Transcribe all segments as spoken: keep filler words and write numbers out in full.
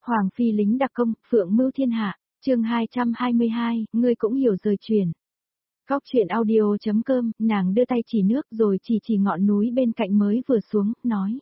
Hoàng phi lính đặc công, phượng mưu thiên hạ, chương hai trăm hai mươi hai, ngươi cũng hiểu rời chuyển. Góc chuyện audio.com, nàng đưa tay chỉ nước rồi chỉ chỉ ngọn núi bên cạnh mới vừa xuống, nói.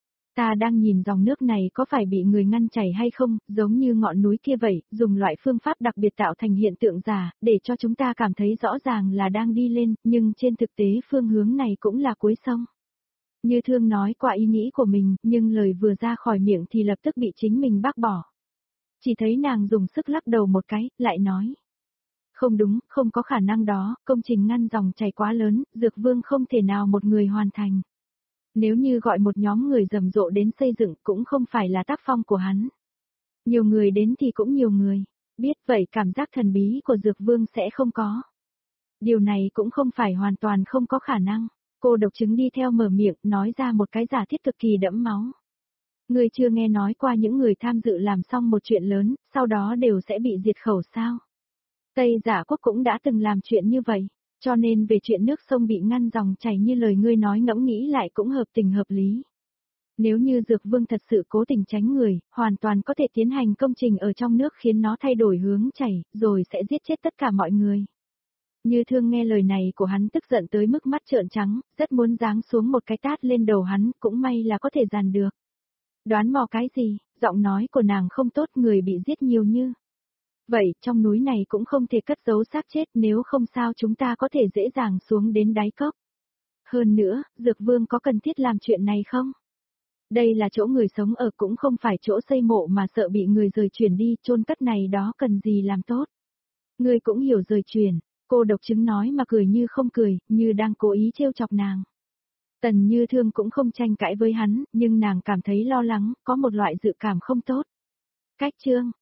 Ta đang nhìn dòng nước này có phải bị người ngăn chảy hay không, giống như ngọn núi kia vậy, dùng loại phương pháp đặc biệt tạo thành hiện tượng giả, để cho chúng ta cảm thấy rõ ràng là đang đi lên, nhưng trên thực tế phương hướng này cũng là cuối sông. Như Thương nói qua ý nghĩ của mình, nhưng lời vừa ra khỏi miệng thì lập tức bị chính mình bác bỏ. Chỉ thấy nàng dùng sức lắc đầu một cái, lại nói. Không đúng, không có khả năng đó, công trình ngăn dòng chảy quá lớn, Dược Vương không thể nào một người hoàn thành. Nếu như gọi một nhóm người rầm rộ đến xây dựng cũng không phải là tác phong của hắn. Nhiều người đến thì cũng nhiều người, biết vậy cảm giác thần bí của Dược Vương sẽ không có. Điều này cũng không phải hoàn toàn không có khả năng. Cô độc chứng đi theo mở miệng nói ra một cái giả thiết cực kỳ đẫm máu. Người chưa nghe nói qua những người tham dự làm xong một chuyện lớn, sau đó đều sẽ bị diệt khẩu sao? Tây Giả Quốc cũng đã từng làm chuyện như vậy, cho nên về chuyện nước sông bị ngăn dòng chảy như lời ngươi nói ngẫm nghĩ lại cũng hợp tình hợp lý. Nếu như Dược Vương thật sự cố tình tránh người, hoàn toàn có thể tiến hành công trình ở trong nước khiến nó thay đổi hướng chảy, rồi sẽ giết chết tất cả mọi người. Như Thương nghe lời này của hắn tức giận tới mức mắt trợn trắng, rất muốn giáng xuống một cái tát lên đầu hắn, cũng may là có thể dàn được. Đoán mò cái gì, giọng nói của nàng không tốt, người bị giết nhiều như. Vậy, trong núi này cũng không thể cất giấu xác chết, nếu không sao chúng ta có thể dễ dàng xuống đến đáy cốc. Hơn nữa, Dược Vương có cần thiết làm chuyện này không? Đây là chỗ người sống ở, cũng không phải chỗ xây mộ mà sợ bị người rời chuyển đi, chôn cất này đó cần gì làm tốt. Người cũng hiểu rời chuyển. Cô độc chứng nói mà cười như không cười, như đang cố ý trêu chọc nàng. Tần Như Thương cũng không tranh cãi với hắn, nhưng nàng cảm thấy lo lắng, có một loại dự cảm không tốt. Cách chương,